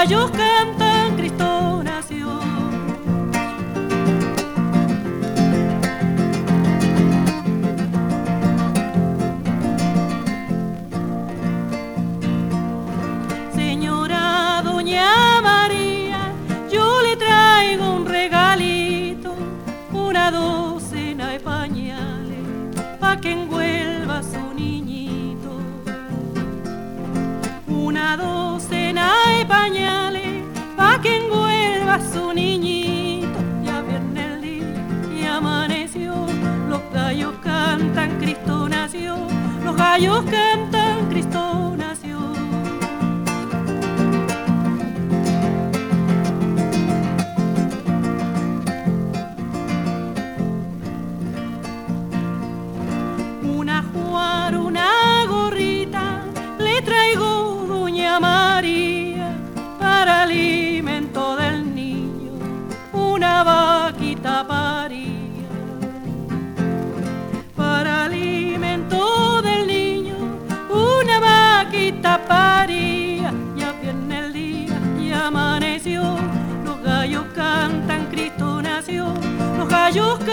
gallos cantan, Cristo nació. Señora Doña María, yo le traigo un regalito, una docena de pañales, pa' que envuelva a su niñito. Una docena de pañales, pa' que envuelva a su niñito. Ya viene el día y amaneció, los gallos cantan, Cristo nació. Los gallos cantan, Cristo nació. Una gorrita le traigo, Doña María, para alimento del niño, una vaquita paría. Para alimento del niño, una vaquita paría. Ya viene el día y amaneció, los gallos cantan, Cristo nació. Los gallos cantan,